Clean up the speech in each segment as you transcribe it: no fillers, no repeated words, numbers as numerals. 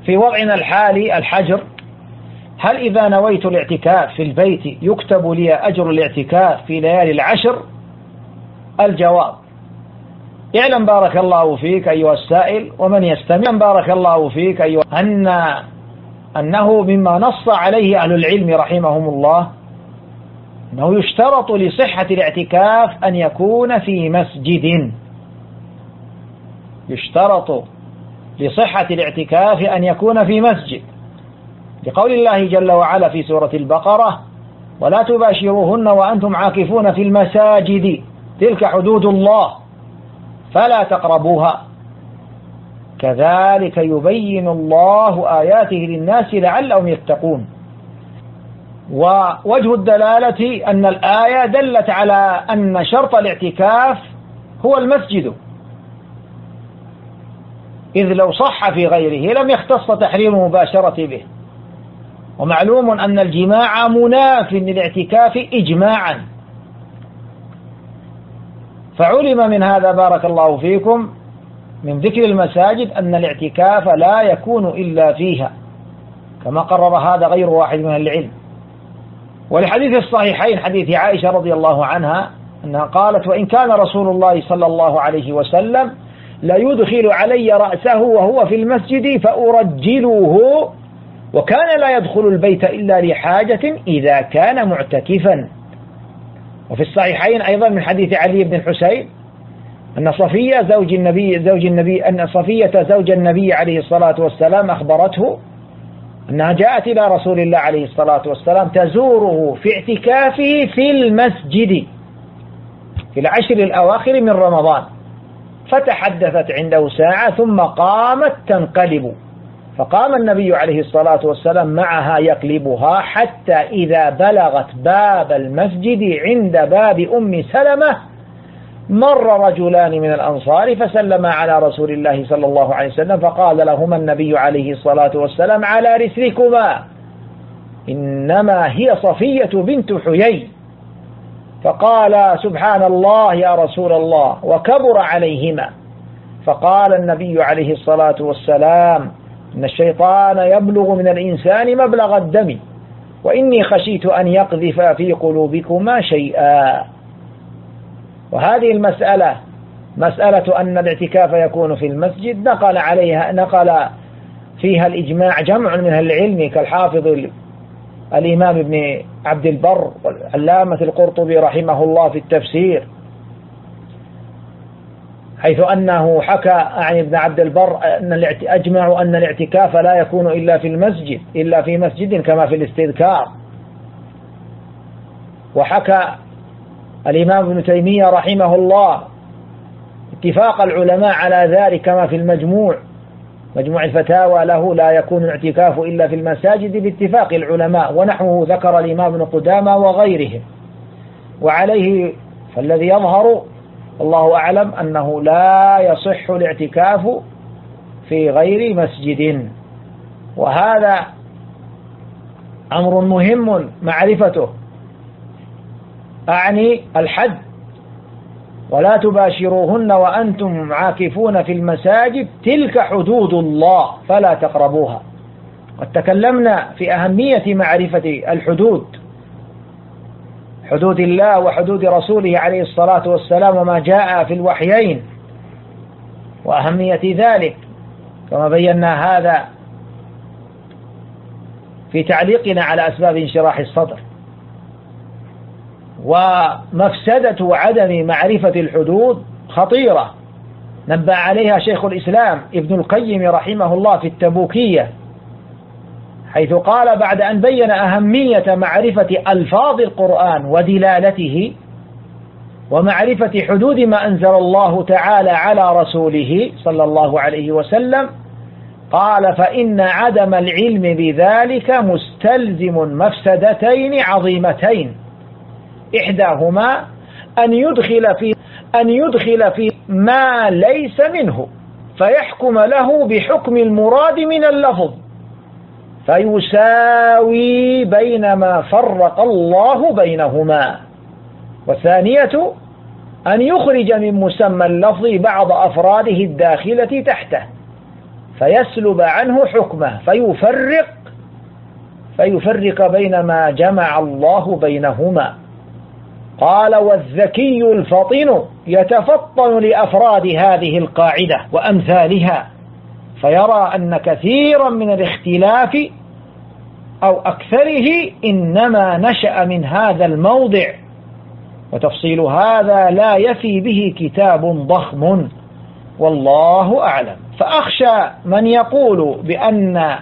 في وضعنا الحالي الحجر، هل إذا نويت الاعتكاف في البيت يكتب لي أجر الاعتكاف في ليالي العشر؟ الجواب: اعلم بارك الله فيك أيها السائل ومن يستمع بارك الله فيك أيها أنه مما نص عليه أهل العلم رحمهم الله أنه يشترط لصحة الاعتكاف أن يكون في مسجد. يشترط لصحة الاعتكاف أن يكون في مسجد، لقول الله جل وعلا في سورة البقرة: ولا تباشروهن وأنتم عاكفون في المساجد تلك حدود الله فلا تقربوها كذلك يبين الله آياته للناس لعلهم يتقون. ووجه الدلالة أن الآية دلت على أن شرط الاعتكاف هو المسجد، إذ لو صح في غيره لم يختص تحريم المباشرة به، ومعلوم أن الجماع مناف للاعتكاف إجماعا. فعلم من هذا بارك الله فيكم من ذكر المساجد أن الاعتكاف لا يكون إلا فيها، كما قرر هذا غير واحد من العلم. ولحديث الصحيحين حديث عائشة رضي الله عنها أنها قالت: وإن كان رسول الله صلى الله عليه وسلم لا يدخل علي رأسه وهو في المسجد فأرجله، وكان لا يدخل البيت إلا لحاجة إذا كان معتكفا. وفي الصحيحين أيضا من حديث علي بن الحسين أن صفية زوج النبي عليه الصلاة والسلام أخبرته أنها جاءت إلى رسول الله عليه الصلاة والسلام تزوره في اعتكافه في المسجد في العشر الأواخر من رمضان، فتحدثت عنده ساعة ثم قامت تنقلب، فقام النبي عليه الصلاة والسلام معها يقلبها حتى إذا بلغت باب المسجد عند باب أم سلمة مر رجلان من الأنصار فسلما على رسول الله صلى الله عليه وسلم، فقال لهما النبي عليه الصلاة والسلام: على رسلكما إنما هي صفية بنت حيي. فقال: سبحان الله يا رسول الله، وكبر عليهما. فقال النبي عليه الصلاة والسلام: إن الشيطان يبلغ من الإنسان مبلغ الدم، وإني خشيت أن يقذف في قلوبكما شيئا. وهذه المسألة مسألة أن الاعتكاف يكون في المسجد نقل فيها الإجماع جمع من أهل العلم كالحافظ الإمام ابن عبد البر والعلامة القرطبي رحمه الله في التفسير، حيث أنه حكى عن ابن عبد البر أن أجمعوا أن الاعتكاف لا يكون إلا في المسجد إلا في مسجد كما في الاستذكار. وحكى الإمام ابن تيمية رحمه الله اتفاق العلماء على ذلك كما في مجموع الفتاوى له: لا يكون الاعتكاف إلا في المساجد باتفاق العلماء، ونحوه ذكر الإمام ابن قدامة وغيرهم. وعليه فالذي يظهر الله أعلم أنه لا يصح الاعتكاف في غير مسجد، وهذا أمر مهم معرفته. أعني الحد: ولا تباشروهن وأنتم عاكفون في المساجد تلك حدود الله فلا تقربوها. قد تكلمنا في أهمية معرفة الحدود، حدود الله وحدود رسوله عليه الصلاة والسلام وما جاء في الوحيين وأهمية ذلك، كما بينا هذا في تعليقنا على أسباب انشراح الصدر. ومفسدة عدم معرفة الحدود خطيرة نبه عليها شيخ الإسلام ابن القيم رحمه الله في التبوكية، حيث قال بعد أن بين أهمية معرفة ألفاظ القرآن ودلالته ومعرفة حدود ما أنزل الله تعالى على رسوله صلى الله عليه وسلم، قال: فإن عدم العلم بذلك مستلزم مفسدتين عظيمتين، إحداهما أن يدخل في ما ليس منه فيحكم له بحكم المراد من اللفظ فيساوي بين ما فرق الله بينهما، والثانية أن يخرج من مسمى اللفظ بعض أفراده الداخلة تحته فيسلب عنه حكمه فيفرق بين ما جمع الله بينهما. قال: والذكي الفطن يتفطن لأفراد هذه القاعدة وأمثالها، فيرى أن كثيرا من الاختلاف أو أكثره إنما نشأ من هذا الموضع، وتفصيل هذا لا يفي به كتاب ضخم، والله أعلم. فأخشى من يقول بأن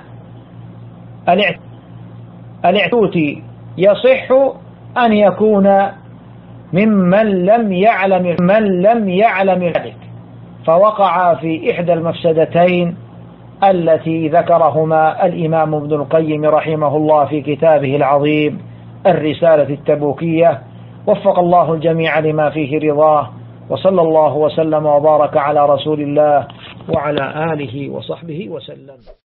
الاعتوت يصح أن يكون ممن لم يعلم ذلك، فوقع في إحدى المفسدتين التي ذكرهما الإمام ابن القيم رحمه الله في كتابه العظيم الرسالة التبوكية. وفق الله الجميع لما فيه رضاه، وصلى الله وسلم وبارك على رسول الله وعلى آله وصحبه وسلم.